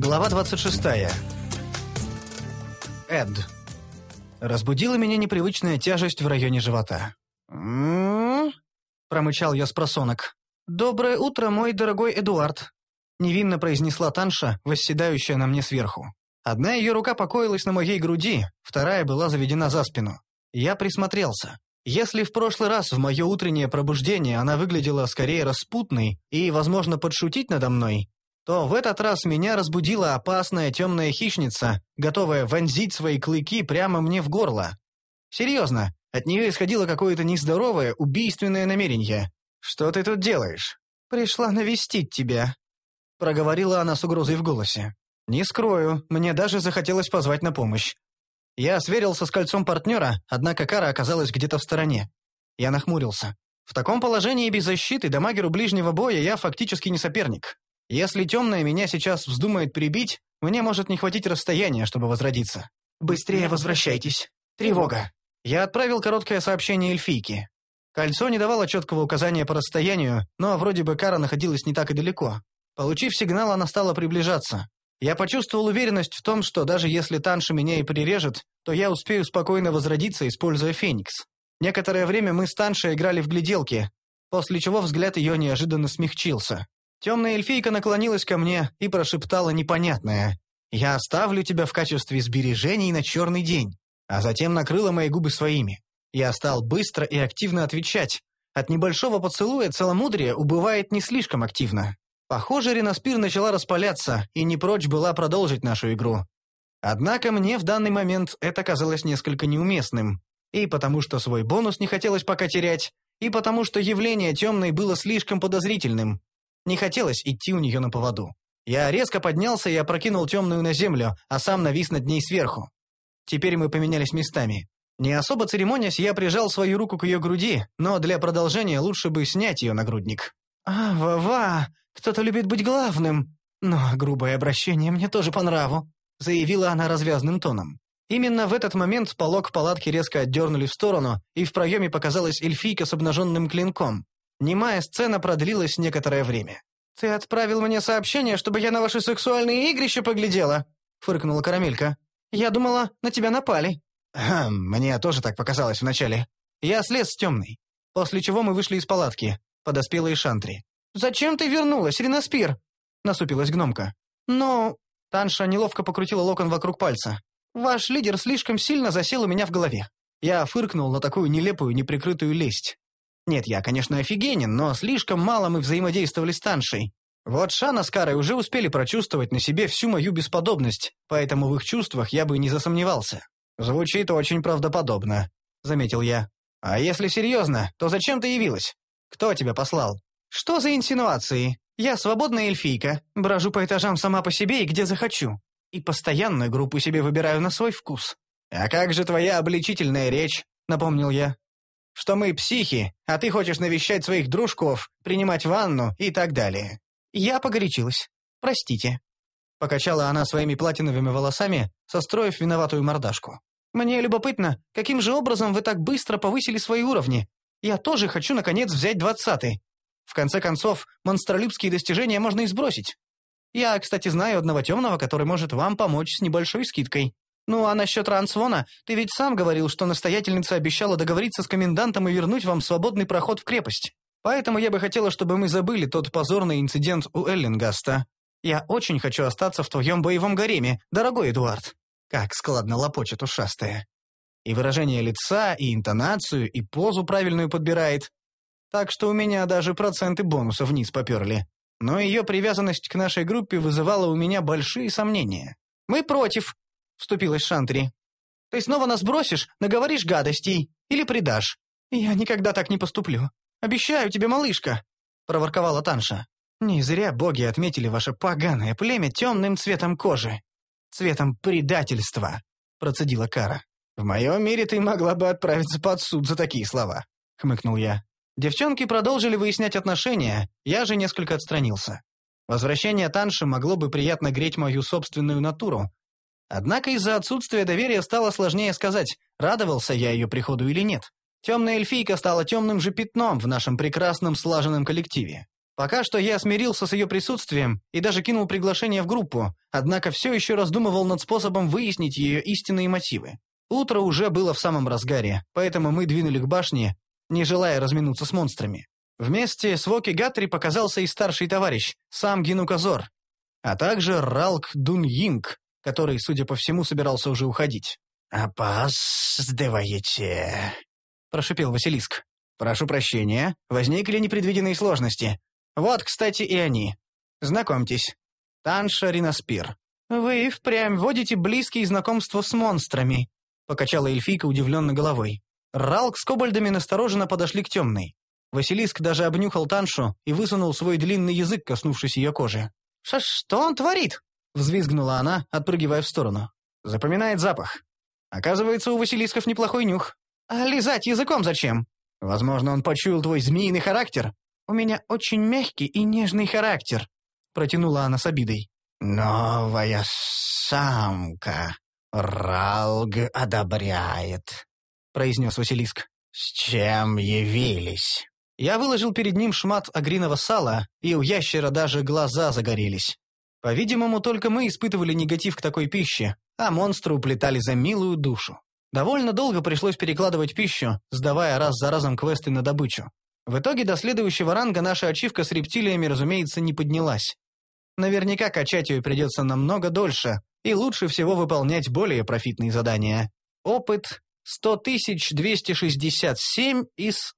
Глава 26. Эд. Разбудила меня непривычная тяжесть в районе живота. Промычал я спросонок. «Доброе утро, мой дорогой Эдуард», — невинно произнесла Танша, восседающая на мне сверху. Одна ее рука покоилась на моей груди, вторая была заведена за спину. Я присмотрелся. Если в прошлый раз в мое утреннее пробуждение она выглядела скорее распутной и, возможно, подшутить надо мной, то в этот раз меня разбудила опасная темная хищница, готовая вонзить свои клыки прямо мне в горло. Серьезно, от нее исходило какое-то нездоровое, убийственное намерение. «Что ты тут делаешь?» «Пришла навестить тебя», — проговорила она с угрозой в голосе. «Не скрою, мне даже захотелось позвать на помощь. Я сверился с кольцом партнера, однако Кара оказалась где-то в стороне. Я нахмурился. В таком положении без защиты дамагеру ближнего боя я фактически не соперник. Если темная меня сейчас вздумает прибить, мне может не хватить расстояния, чтобы возродиться. Быстрее возвращайтесь. Тревога. Я отправил короткое сообщение эльфийке. Кольцо не давало четкого указания по расстоянию, но вроде бы Кара находилась не так и далеко. Получив сигнал, она стала приближаться. Я почувствовал уверенность в том, что даже если Танша меня и прирежет, то я успею спокойно возродиться, используя Феникс. Некоторое время мы с Таншей играли в гляделки, после чего взгляд ее неожиданно смягчился. Темная эльфийка наклонилась ко мне и прошептала непонятное. «Я оставлю тебя в качестве сбережений на черный день», а затем накрыла мои губы своими. Я стал быстро и активно отвечать. От небольшого поцелуя целомудрие убывает не слишком активно. Похоже, Ренаспир начала распаляться и не прочь была продолжить нашу игру. Однако мне в данный момент это казалось несколько неуместным. И потому что свой бонус не хотелось пока терять, и потому что явление темной было слишком подозрительным. Не хотелось идти у нее на поводу. Я резко поднялся и опрокинул темную на землю, а сам навис над ней сверху. Теперь мы поменялись местами. Не особо церемонясь, я прижал свою руку к ее груди, но для продолжения лучше бы снять ее нагрудник. «Ва-ва, кто-то любит быть главным. Но грубое обращение мне тоже по нраву», — заявила она развязным тоном. Именно в этот момент полог палатки резко отдернули в сторону, и в проеме показалась эльфийка с обнаженным клинком. Немая сцена продлилась некоторое время. «Ты отправил мне сообщение, чтобы я на ваши сексуальные игрища поглядела?» — фыркнула Карамелька. «Я думала, на тебя напали». Мне тоже так показалось вначале. Я слез с темной. После чего мы вышли из палатки. Подоспела и Шантри. «Зачем ты вернулась, Ренаспир?» — насупилась гномка. «Но...» — Танша неловко покрутила локон вокруг пальца. «Ваш лидер слишком сильно засел у меня в голове». Я фыркнул на такую нелепую, неприкрытую лесть. Нет, я, конечно, офигенен, но слишком мало мы взаимодействовали с Таншей. Вот Шана с Карой уже успели прочувствовать на себе всю мою бесподобность, поэтому в их чувствах я бы не засомневался. «Звучит очень правдоподобно», — заметил я. «А если серьезно, то зачем ты явилась? Кто тебя послал?» «Что за инсинуации? Я свободная эльфийка, брожу по этажам сама по себе и где захочу. И постоянную группу себе выбираю на свой вкус». «А как же твоя обличительная речь?» — напомнил я. «Что мы психи, а ты хочешь навещать своих дружков, принимать ванну и так далее». Я погорячилась. «Простите». Покачала она своими платиновыми волосами, состроив виноватую мордашку. «Мне любопытно, каким же образом вы так быстро повысили свои уровни? Я тоже хочу, наконец, взять 20-й. В конце концов, монстролюбские достижения можно и сбросить. Я, кстати, знаю одного темного, который может вам помочь с небольшой скидкой. Ну, а насчет Рансвона, ты ведь сам говорил, что настоятельница обещала договориться с комендантом и вернуть вам свободный проход в крепость. Поэтому я бы хотела, чтобы мы забыли тот позорный инцидент у Эллингаста. Я очень хочу остаться в твоем боевом гареме, дорогой Эдуард». Как складно лопочет ушастая. И выражение лица, и интонацию, и позу правильную подбирает. Так что у меня даже проценты бонуса вниз поперли. Но ее привязанность к нашей группе вызывала у меня большие сомнения. «Мы против», — вступилась Шантри. «Ты снова нас бросишь, наговоришь гадостей или предашь». «Я никогда так не поступлю. Обещаю тебе, малышка», — проворковала Танша. «Не зря боги отметили ваше поганое племя темным цветом кожи. Цветом предательства», — процедила Кара. «В моем мире ты могла бы отправиться под суд за такие слова», — хмыкнул я. Девчонки продолжили выяснять отношения, я же несколько отстранился. Возвращение Танши могло бы приятно греть мою собственную натуру. Однако из-за отсутствия доверия стало сложнее сказать, радовался я ее приходу или нет. Темная эльфийка стала темным же пятном в нашем прекрасном слаженном коллективе. Пока что я смирился с ее присутствием и даже кинул приглашение в группу, однако все еще раздумывал над способом выяснить ее истинные мотивы. Утро уже было в самом разгаре, поэтому мы двинули к башне, не желая разминуться с монстрами. Вместе с Воки Гатри показался и старший товарищ, сам Гинуказор, а также Ралк Дун-Йинг, который, судя по всему, собирался уже уходить. «Опаздываете», — прошипел Василиск. «Прошу прощения, возникли непредвиденные сложности. Вот, кстати, и они. Знакомьтесь. Танша Ринаспир». «Вы впрямь водите близкие знакомства с монстрами», — покачала эльфийка удивленно головой. Ралк с кобальдами настороженно подошли к темной. Василиск даже обнюхал Таншу и высунул свой длинный язык, коснувшись ее кожи. «Что он творит?» — взвизгнула она, отпрыгивая в сторону. «Запоминает запах. Оказывается, у Василисков неплохой нюх. А лизать языком зачем? Возможно, он почуял твой змеиный характер. У меня очень мягкий и нежный характер», — протянула она с обидой. «Новая самка. Ралг одобряет», — произнес Василиск. «С чем явились?» Я выложил перед ним шмат агриного сала, и у ящера даже глаза загорелись. По-видимому, только мы испытывали негатив к такой пище, а монстры уплетали за милую душу. Довольно долго пришлось перекладывать пищу, сдавая раз за разом квесты на добычу. В итоге до следующего ранга наша ачивка с рептилиями, разумеется, не поднялась. Наверняка качать ее придется намного дольше, и лучше всего выполнять более профитные задания. Опыт 100 267 из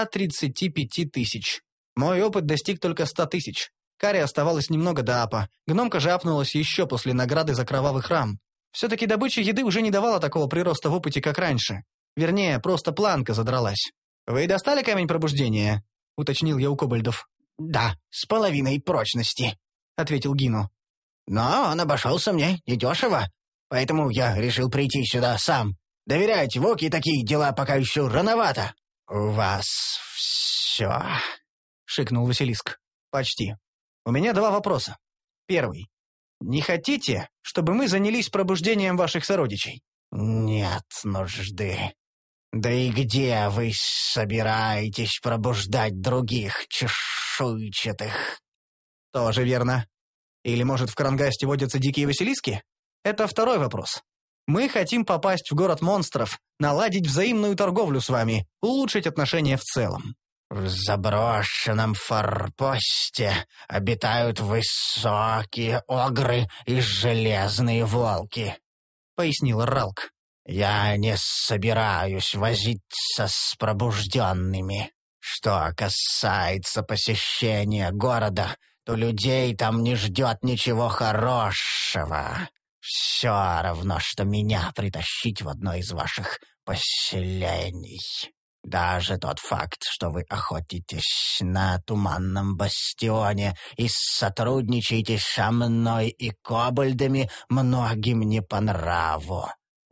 135 тысяч. Мой опыт достиг только 100 тысяч. Каре оставалось немного до апа, гномка же апнулась еще после награды за кровавый храм. Все-таки добыча еды уже не давала такого прироста в опыте, как раньше. Вернее, просто планка задралась. «Вы достали камень пробуждения?» — уточнил я у кобальдов. «Да, с половиной прочности», — ответил Гину. «Но он обошелся мне недешево, поэтому я решил прийти сюда сам. Доверять Воке такие дела пока еще рановато». «У вас все», — шикнул Василиск. «Почти. У меня 2 вопроса. Первый. Не хотите, чтобы мы занялись пробуждением ваших сородичей?» «Нет нужды. Да и где вы собираетесь пробуждать других чешуйчатых?» «Тоже верно. Или, может, в Кронгасте водятся дикие василиски? Это второй вопрос. Мы хотим попасть в город монстров, наладить взаимную торговлю с вами, улучшить отношения в целом». «В заброшенном форпосте обитают высокие огры и железные волки», — пояснил Ралк. «Я не собираюсь возиться с пробужденными. Что касается посещения города, то людей там не ждет ничего хорошего. Все равно, что меня притащить в одно из ваших поселений. Даже тот факт, что вы охотитесь на Туманном Бастионе и сотрудничаете со мной и кобальдами, многим не по нраву.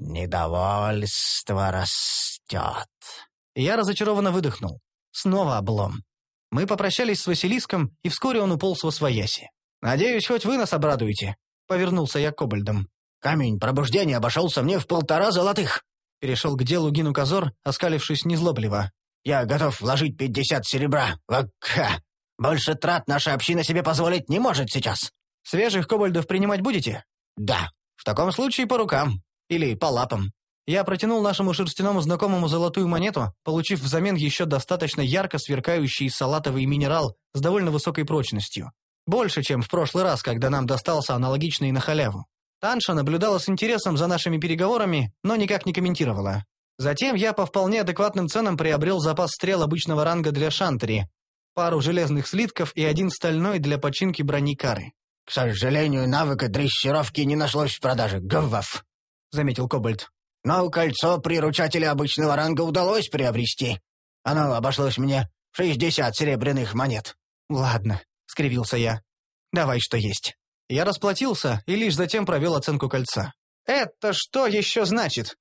Недовольство растет». Я разочарованно выдохнул. Снова облом. Мы попрощались с Василиском, и вскоре он уполз восвояси. «Надеюсь, хоть вы нас обрадуете», — повернулся я к кобальдам. «Камень пробуждения обошелся мне в 1,5 золотых», — перешел к делу Гинуказор, оскалившись незлобливо. «Я готов вложить 50 серебра. Вакха! Больше трат наша община себе позволить не может сейчас». «Свежих кобальдов принимать будете?» «Да». «В таком случае по рукам. Или по лапам». Я протянул нашему шерстяному знакомому золотую монету, получив взамен еще достаточно ярко сверкающий салатовый минерал с довольно высокой прочностью. Больше, чем в прошлый раз, когда нам достался аналогичный на халяву. Танша наблюдала с интересом за нашими переговорами, но никак не комментировала. Затем я по вполне адекватным ценам приобрел запас стрел обычного ранга для Шантери, пару железных слитков и 1 стальной для починки брони Кары. «К сожалению, навыка дрессировки не нашлось в продаже, гваф», — заметил Кобальт. «Но кольцо приручателя обычного ранга удалось приобрести. Оно обошлось мне в 60 серебряных монет». «Ладно», — скривился я. «Давай, что есть». Я расплатился и лишь затем провел оценку кольца. «Это что еще значит?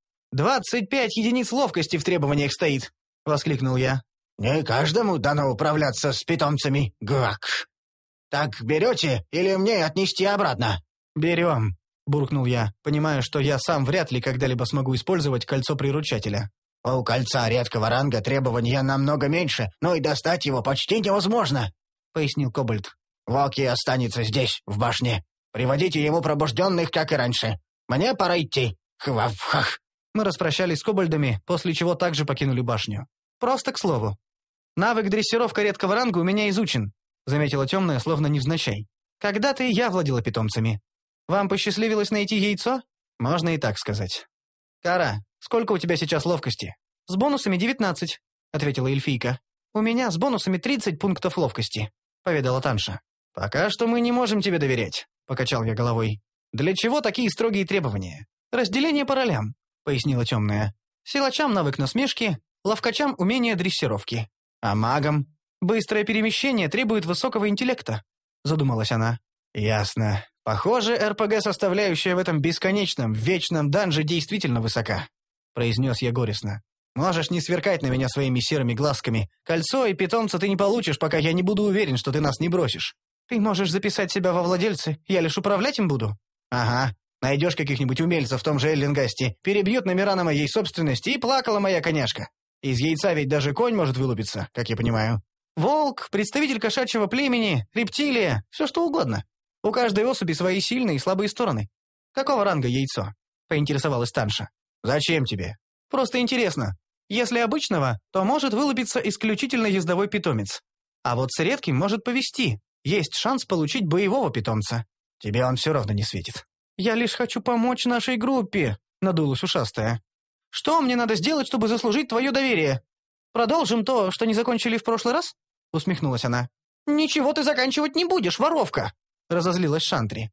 25 единиц ловкости в требованиях стоит!» — воскликнул я. «Не каждому дано управляться с питомцами, гвак. Так берете или мне отнести обратно?» «Берем», — буркнул я, понимая, что я сам вряд ли когда-либо смогу использовать кольцо приручателя. «У кольца редкого ранга требования намного меньше, но и достать его почти невозможно». — пояснил Кобальт. «Воки останется здесь, в башне. Приводите ему пробужденных, как и раньше. Мне пора идти. Хвав-хах». Мы распрощались с кобальдами, после чего также покинули башню. Просто к слову. «Навык дрессировка редкого ранга у меня изучен», — заметила темная, словно невзначай. «Когда-то и я владела питомцами. Вам посчастливилось найти яйцо? Можно и так сказать». «Кара, сколько у тебя сейчас ловкости?» «С бонусами 19», — ответила эльфийка. «У меня с бонусами 30 пунктов ловкости», — поведала Танша. «Пока что мы не можем тебе доверять», — покачал я головой. «Для чего такие строгие требования?» «Разделение по ролям», — пояснила темная. «Силачам навык насмешки, ловкачам умение дрессировки. А магам быстрое перемещение требует высокого интеллекта», — задумалась она. «Ясно. Похоже, РПГ-составляющая в этом бесконечном, вечном данже действительно высока», — произнес я горестно. «Можешь не сверкать на меня своими серыми глазками. Кольцо и питомца ты не получишь, пока я не буду уверен, что ты нас не бросишь. Ты можешь записать себя во владельцы, я лишь управлять им буду». «Ага. Найдешь каких-нибудь умельцев в том же Эллингасте, перебьют номера на моей собственности, и плакала моя коняшка. Из яйца ведь даже конь может вылупиться, как я понимаю. Волк, представитель кошачьего племени, рептилия, все что угодно. У каждой особи свои сильные и слабые стороны. Какого ранга яйцо?» — поинтересовалась Танша. «Зачем тебе?» «Просто интересно. Если обычного, то может вылупиться исключительно ездовой питомец. А вот с редким может повезти. Есть шанс получить боевого питомца. Тебе он все равно не светит». «Я лишь хочу помочь нашей группе», — надулась ушастая. «Что мне надо сделать, чтобы заслужить твое доверие? Продолжим то, что не закончили в прошлый раз?» — усмехнулась она. «Ничего ты заканчивать не будешь, воровка!» — разозлилась Шантри.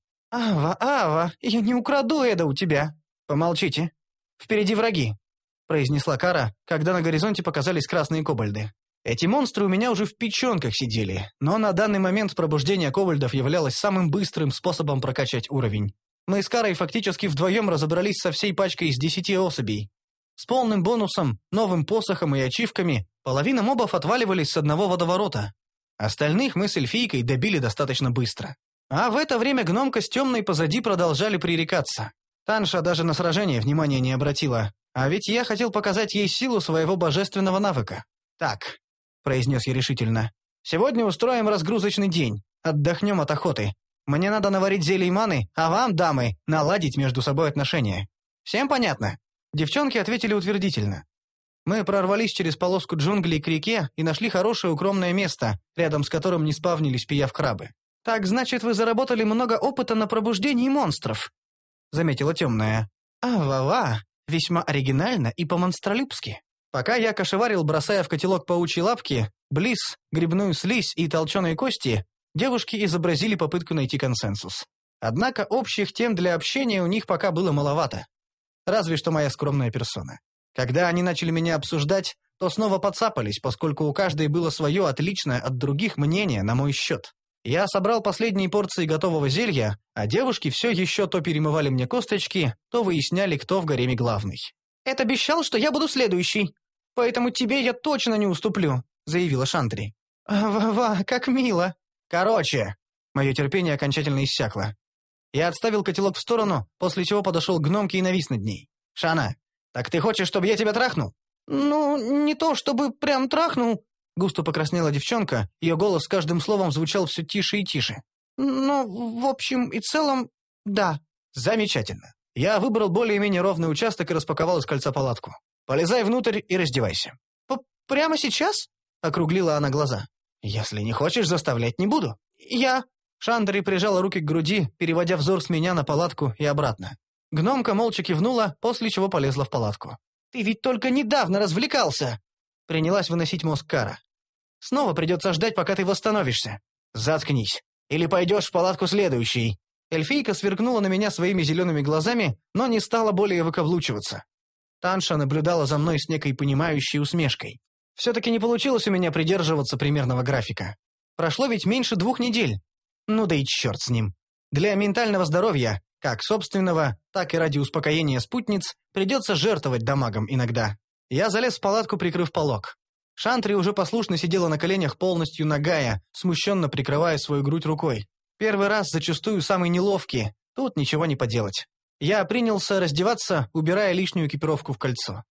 «Ава, я не украду это у тебя!» «Помолчите. Впереди враги», — произнесла Кара, когда на горизонте показались красные кобальды. Эти монстры у меня уже в печенках сидели, но на данный момент пробуждение кобальдов являлось самым быстрым способом прокачать уровень. Мы с Карой фактически вдвоем разобрались со всей пачкой из 10 особей. С полным бонусом, новым посохом и ачивками половина мобов отваливались с одного водоворота. Остальных мы с эльфийкой добили достаточно быстро. А в это время гномка с темной позади продолжали пререкаться. Танша даже на сражение внимания не обратила, а ведь я хотел показать ей силу своего божественного навыка. «Так», — произнес я решительно, — «сегодня устроим разгрузочный день, отдохнем от охоты. Мне надо наварить зелий маны, а вам, дамы, наладить между собой отношения. Всем понятно?» Девчонки ответили утвердительно. Мы прорвались через полоску джунглей к реке и нашли хорошее укромное место, рядом с которым не спавнились пиявкрабы. «Так, значит, вы заработали много опыта на пробуждении монстров», — заметила темная. «Ава-ва, весьма оригинально и по-монстролюбски». Пока я кошеварил, бросая в котелок паучьи лапки, близ, грибную слизь и толченые кости, девушки изобразили попытку найти консенсус. Однако общих тем для общения у них пока было маловато. Разве что моя скромная персона. Когда они начали меня обсуждать, то снова подцапались, поскольку у каждой было свое отличное от других мнение на мой счет. Я собрал последние порции готового зелья, а девушки все еще то перемывали мне косточки, то выясняли, кто в гареме главный. «Это обещал, что я буду следующий, поэтому тебе я точно не уступлю», — заявила Шантри. «Ва-ва, как мило». «Короче», — мое терпение окончательно иссякло. Я отставил котелок в сторону, после чего подошел к гномке и навис над ней. «Шана, так ты хочешь, чтобы я тебя трахнул?» «Ну, не то чтобы прям трахнул», — густо покраснела девчонка, ее голос с каждым словом звучал все тише и тише. «Но, в общем и целом, да». «Замечательно. Я выбрал более-менее ровный участок и распаковал из кольца палатку. Полезай внутрь и раздевайся». «Прямо сейчас?» — округлила она глаза. «Если не хочешь, заставлять не буду». «Я...» Шандри прижала руки к груди, переводя взор с меня на палатку и обратно. Гномка молча кивнула, после чего полезла в палатку. «Ты ведь только недавно развлекался!» Принялась выносить мозг Кара. «Снова придется ждать, пока ты восстановишься». «Заткнись. Или пойдешь в палатку следующей». Эльфийка сверкнула на меня своими зелеными глазами, но не стала более выкаблучиваться. Танша наблюдала за мной с некой понимающей усмешкой. Все-таки не получилось у меня придерживаться примерного графика. Прошло ведь меньше 2 недель. Ну да и черт с ним. Для ментального здоровья, как собственного, так и ради успокоения спутниц, придется жертвовать дамагом иногда. Я залез в палатку, прикрыв полог. Шантри уже послушно сидела на коленях полностью нагая, смущенно прикрывая свою грудь рукой. Первый раз зачастую самый неловкий, тут ничего не поделать. Я принялся раздеваться, убирая лишнюю экипировку в кольцо.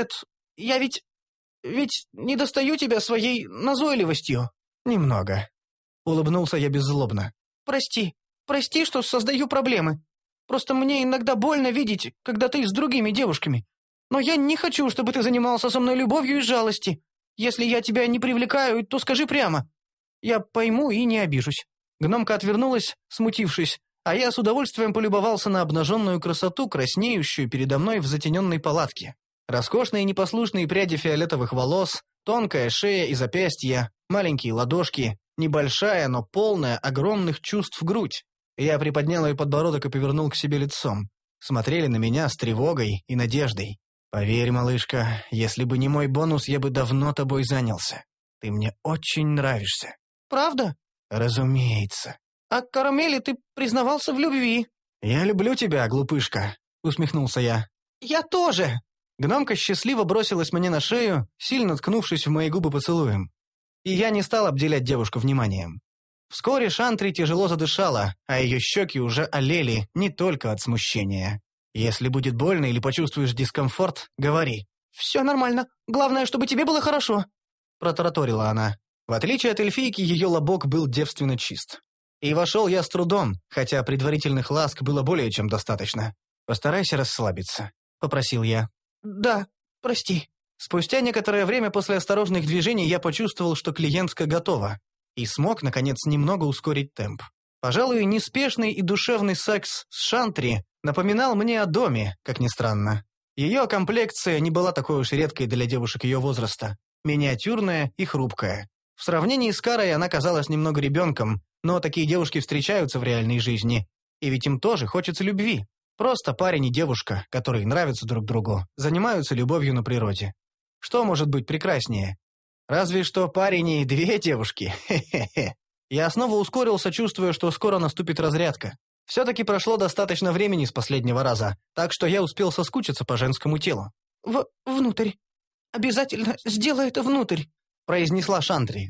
Я ведь не достаю тебя своей назойливостью». «Немного». улыбнулся я беззлобно. Прости, что создаю проблемы. Просто мне иногда больно видеть, когда ты с другими девушками. Но я не хочу, чтобы ты занимался со мной любовью из жалости. Если я тебя не привлекаю, то скажи прямо. Я пойму и не обижусь». Гномка отвернулась, смутившись, а я с удовольствием полюбовался на обнаженную красоту, краснеющую передо мной в затененной палатке. Роскошные непослушные пряди фиолетовых волос, тонкая шея и запястья, маленькие ладошки, небольшая, но полная огромных чувств грудь. Я приподнял ее подбородок и повернул к себе лицом. Смотрели на меня с тревогой и надеждой. «Поверь, малышка, если бы не мой бонус, я бы давно тобой занялся. Ты мне очень нравишься». «Правда?» «Разумеется». «А Карамели ты признавался в любви». «Я люблю тебя, глупышка», — усмехнулся я. «Я тоже». Гномка счастливо бросилась мне на шею, сильно ткнувшись в мои губы поцелуем. И я не стал обделять девушку вниманием. Вскоре Шантри тяжело задышала, а ее щеки уже олели не только от смущения. «Если будет больно или почувствуешь дискомфорт, говори». «Все нормально. Главное, чтобы тебе было хорошо», — протараторила она. В отличие от эльфийки, ее лобок был девственно чист. И вошел я с трудом, хотя предварительных ласк было более чем достаточно. «Постарайся расслабиться», — попросил я. «Да, прости». Спустя некоторое время после осторожных движений я почувствовал, что клиентка готова, и смог, наконец, немного ускорить темп. Пожалуй, неспешный и душевный секс с Шантри напоминал мне о доме, как ни странно. Ее комплекция не была такой уж редкой для девушек ее возраста. Миниатюрная и хрупкая. В сравнении с Карой она казалась немного ребенком, но такие девушки встречаются в реальной жизни. И ведь им тоже хочется любви. Просто парень и девушка, которые нравятся друг другу, занимаются любовью на природе. Что может быть прекраснее? Разве что парень и две девушки. Хе-хе-хе. Я снова ускорился, чувствуя, что скоро наступит разрядка. Все-таки прошло достаточно времени с последнего раза, так что я успел соскучиться по женскому телу. «Внутрь. Обязательно сделай это внутрь», — произнесла Шантри.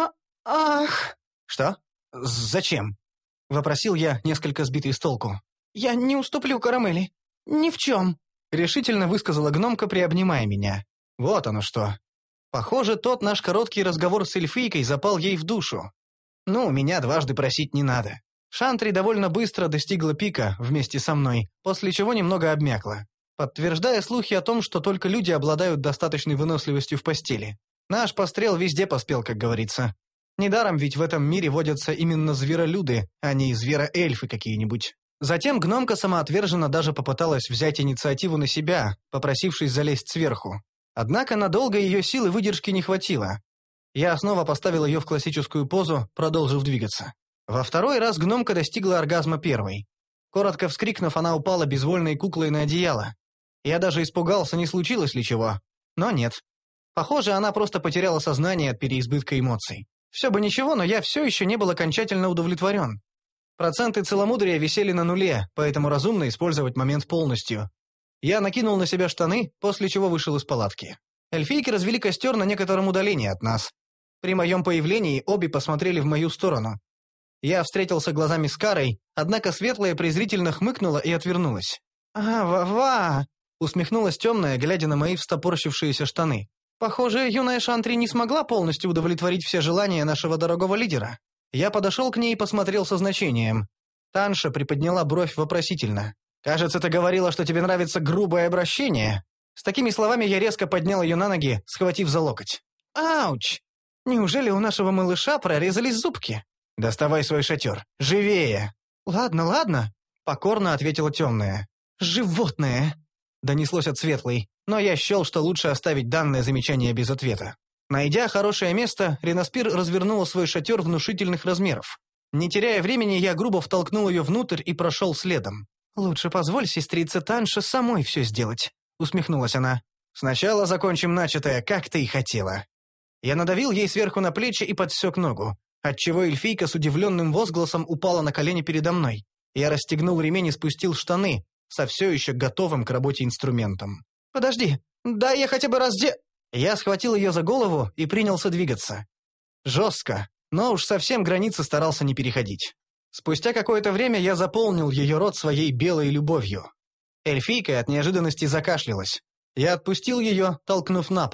«Ах!» «Что? Зачем?» — вопросил я, несколько сбитый с толку. «Я не уступлю Карамели. Ни в чем», — решительно высказала гномка, приобнимая меня. Вот оно что. Похоже, тот наш короткий разговор с эльфийкой запал ей в душу. Ну, меня дважды просить не надо. Шантри довольно быстро достигла пика вместе со мной, после чего немного обмякла, подтверждая слухи о том, что только люди обладают достаточной выносливостью в постели. Наш пострел везде поспел, как говорится. Недаром ведь в этом мире водятся именно зверолюды, а не звероэльфы какие-нибудь. Затем гномка самоотверженно даже попыталась взять инициативу на себя, попросившись залезть сверху. Однако надолго ее силы выдержки не хватило. Я снова поставил ее в классическую позу, продолжив двигаться. Во второй раз гномка достигла оргазма первой. Коротко вскрикнув, она упала безвольной куклой на одеяло. Я даже испугался, не случилось ли чего. Но нет. Похоже, она просто потеряла сознание от переизбытка эмоций. Все бы ничего, но я все еще не был окончательно удовлетворен. Проценты целомудрия висели на нуле, поэтому разумно использовать момент полностью. Я накинул на себя штаны, после чего вышел из палатки. Эльфийки развели костер на некотором удалении от нас. При моем появлении обе посмотрели в мою сторону. Я встретился глазами с Карой, однако светлая презрительно хмыкнула и отвернулась. «Ва-ва!» — усмехнулась темная, глядя на мои встопорщившиеся штаны. «Похоже, юная Шантри не смогла полностью удовлетворить все желания нашего дорогого лидера». Я подошел к ней и посмотрел со значением. Танша приподняла бровь вопросительно. «Кажется, ты говорила, что тебе нравится грубое обращение». С такими словами я резко поднял ее на ноги, схватив за локоть. «Ауч! Неужели у нашего малыша прорезались зубки?» «Доставай свой шатер. Живее!» «Ладно», — покорно ответила темная. «Животное!» — донеслось от светлой, но я счел, что лучше оставить данное замечание без ответа. Найдя хорошее место, Ренаспир развернула свой шатер внушительных размеров. Не теряя времени, я грубо втолкнул ее внутрь и прошел следом. «Лучше позволь сестрице Танше самой все сделать», — усмехнулась она. «Сначала закончим начатое, как ты и хотела». Я надавил ей сверху на плечи и подсек ногу, отчего эльфийка с удивленным возгласом упала на колени передо мной. Я расстегнул ремень и спустил штаны, со все еще готовым к работе инструментом. «Подожди, дай я хотя бы Я схватил ее за голову и принялся двигаться. Жестко, но уж совсем границы старался не переходить. Спустя какое-то время я заполнил ее рот своей белой любовью. Эльфийка от неожиданности закашлялась. Я отпустил ее, толкнув на пол.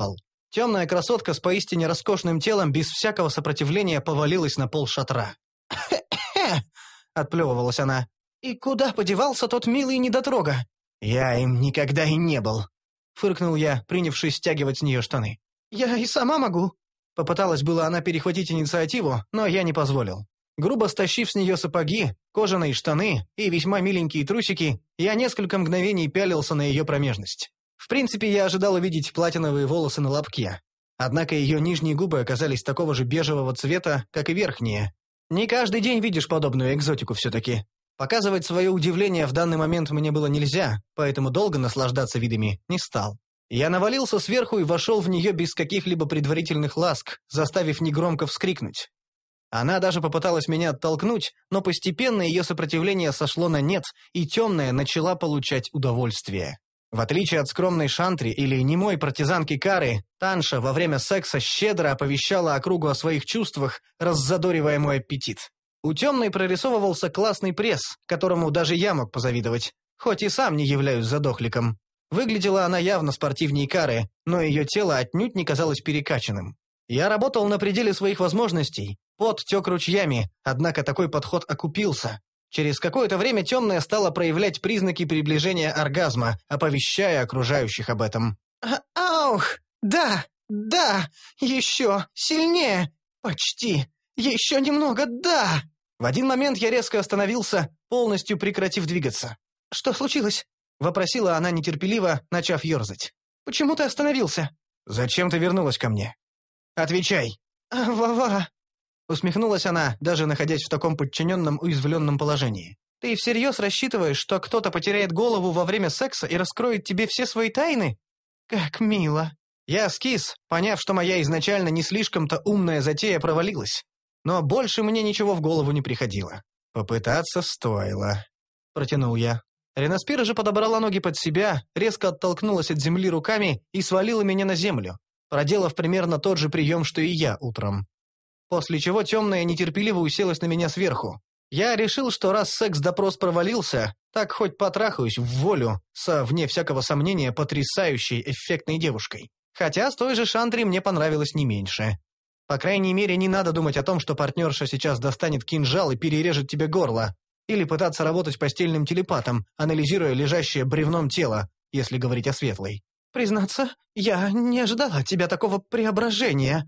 Темная красотка с поистине роскошным телом без всякого сопротивления повалилась на пол шатра. «Хе-хе!» — отплевывалась она. «И куда подевался тот милый недотрога?» «Я им никогда и не был», — фыркнул я, принявшись стягивать с нее штаны. «Я и сама могу». Попыталась была она перехватить инициативу, но я не позволил. Грубо стащив с нее сапоги, кожаные штаны и весьма миленькие трусики, я несколько мгновений пялился на ее промежность. В принципе, я ожидал увидеть платиновые волосы на лобке. Однако ее нижние губы оказались такого же бежевого цвета, как и верхние. Не каждый день видишь подобную экзотику все-таки. Показывать свое удивление в данный момент мне было нельзя, поэтому долго наслаждаться видами не стал. Я навалился сверху и вошел в нее без каких-либо предварительных ласк, заставив негромко вскрикнуть. Она даже попыталась меня оттолкнуть, но постепенно ее сопротивление сошло на нет, и темная начала получать удовольствие. В отличие от скромной Шантри или немой партизанки Кары, Танша во время секса щедро оповещала округу о своих чувствах, раззадоривая мой аппетит. У темной прорисовывался классный пресс, которому даже я мог позавидовать, хоть и сам не являюсь задохликом. Выглядела она явно спортивнее Кары, но ее тело отнюдь не казалось перекачанным. Я работал на пределе своих возможностей, пот тек ручьями, однако такой подход окупился. Через какое-то время темная стала проявлять признаки приближения оргазма, оповещая окружающих об этом. «Аух! Да! Да! Еще! Сильнее! Почти! Еще немного! Да!» В один момент я резко остановился, полностью прекратив двигаться. «Что случилось?» — вопросила она нетерпеливо, начав ерзать. «Почему ты остановился?» «Зачем ты вернулась ко мне?» «Отвечай!» «Ва-ва!» Усмехнулась она, даже находясь в таком подчиненном, уязвленном положении. «Ты всерьез рассчитываешь, что кто-то потеряет голову во время секса и раскроет тебе все свои тайны? Как мило!» Я скис, поняв, что моя изначально не слишком-то умная затея провалилась. Но больше мне ничего в голову не приходило. «Попытаться стоило», — протянул я. Ренаспира же подобрала ноги под себя, резко оттолкнулась от земли руками и свалила меня на землю, проделав примерно тот же прием, что и я утром. После чего темная нетерпеливо уселась на меня сверху. Я решил, что раз секс-допрос провалился, так хоть потрахаюсь в волю со, вне всякого сомнения, потрясающей эффектной девушкой. Хотя с той же Шантри мне понравилось не меньше. По крайней мере, не надо думать о том, что партнерша сейчас достанет кинжал и перережет тебе горло, или пытаться работать постельным телепатом, анализируя лежащее бревном тело, если говорить о светлой. «Признаться, я не ожидала от тебя такого преображения.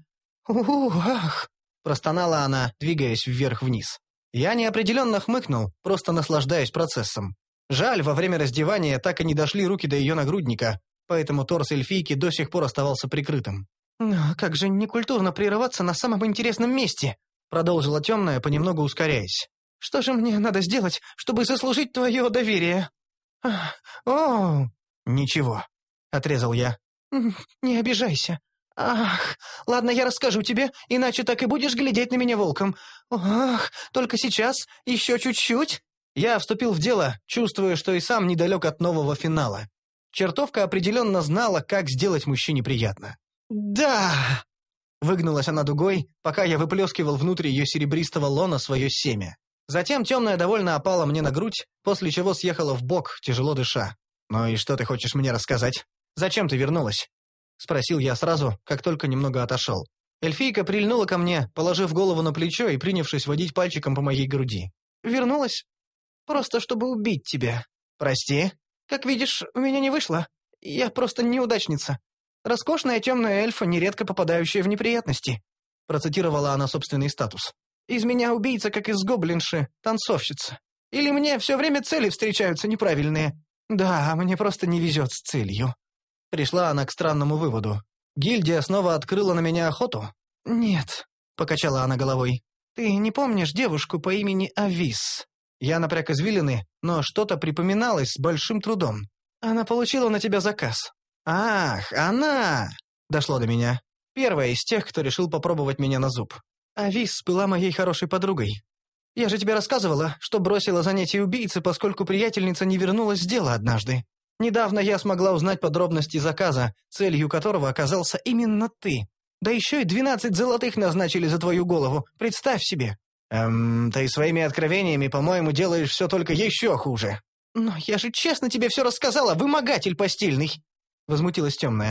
Ах!» Простонала она, двигаясь вверх-вниз. Я неопределенно хмыкнул, просто наслаждаясь процессом. Жаль, во время раздевания так и не дошли руки до ее нагрудника, поэтому торс эльфийки до сих пор оставался прикрытым. «Но как же некультурно прерываться на самом интересном месте?» Продолжила темная, понемногу ускоряясь. «Что же мне надо сделать, чтобы заслужить твое доверие?» «О, ничего», — отрезал я. «Не обижайся. Ах, ладно, я расскажу тебе, иначе так и будешь глядеть на меня волком. Ах, только сейчас, еще чуть-чуть». Я вступил в дело, чувствуя, что и сам недалек от нового финала. Чертовка определенно знала, как сделать мужчине приятно. «Да!» — выгнулась она дугой, пока я выплескивал внутрь ее серебристого лона свое семя. Затем темная довольно опала мне на грудь, после чего съехала в бок, тяжело дыша. «Ну и что ты хочешь мне рассказать? Зачем ты вернулась?» — спросил я сразу, как только немного отошел. Эльфийка прильнула ко мне, положив голову на плечо и принявшись водить пальчиком по моей груди. «Вернулась? Просто чтобы убить тебя. Прости. Как видишь, у меня не вышло. Я просто неудачница. Роскошная темная эльфа, нередко попадающая в неприятности», — процитировала она собственный статус. «Из меня убийца, как из гоблинши, танцовщица. Или мне все время цели встречаются неправильные. Да, мне просто не везет с целью». Пришла она к странному выводу. «Гильдия снова открыла на меня охоту?» «Нет», — покачала она головой. «Ты не помнишь девушку по имени Авис?» Я напряг извилины, но что-то припоминалось с большим трудом. «Она получила на тебя заказ». «Ах, она!» — дошло до меня. Первая из тех, кто решил попробовать меня на зуб. Авис была моей хорошей подругой. Я же тебе рассказывала, что бросила занятие убийцы, поскольку приятельница не вернулась с дела однажды. Недавно я смогла узнать подробности заказа, целью которого оказался именно ты. Да еще и 12 золотых назначили за твою голову, представь себе. Ты своими откровениями, по-моему, делаешь все только еще хуже. Но я же честно тебе все рассказала, вымогатель постельный. Возмутилась темная.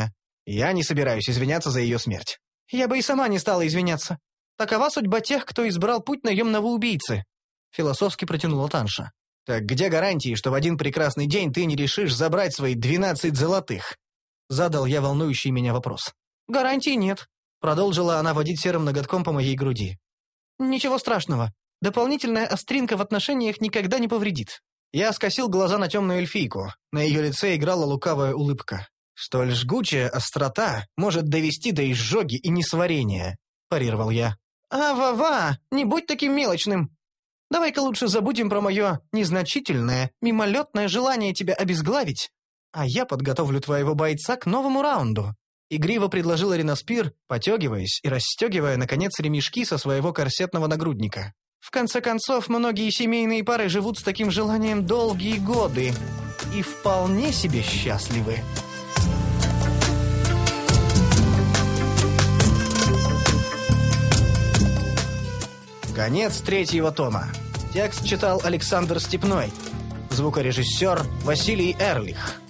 Я не собираюсь извиняться за ее смерть. Я бы и сама не стала извиняться. Такова судьба тех, кто избрал путь наемного убийцы. Философски протянула Танша. Так где гарантии, что в один прекрасный день ты не решишь забрать свои 12 золотых? Задал я волнующий меня вопрос. Гарантий нет. Продолжила она водить серым ноготком по моей груди. Ничего страшного. Дополнительная остринка в отношениях никогда не повредит. Я скосил глаза на темную эльфийку. На ее лице играла лукавая улыбка. «Столь жгучая острота может довести до изжоги и несварения», – парировал я. «Ва-ва, не будь таким мелочным. Давай-ка лучше забудем про мое незначительное, мимолетное желание тебя обезглавить, а я подготовлю твоего бойца к новому раунду». Игриво предложила Риноспир, потягиваясь и расстегивая, наконец, ремешки со своего корсетного нагрудника. В конце концов, многие семейные пары живут с таким желанием долгие годы и вполне себе счастливы. Конец 3-го тома. Текст читал Александр Степной. Звукорежиссер Василий Эрлих.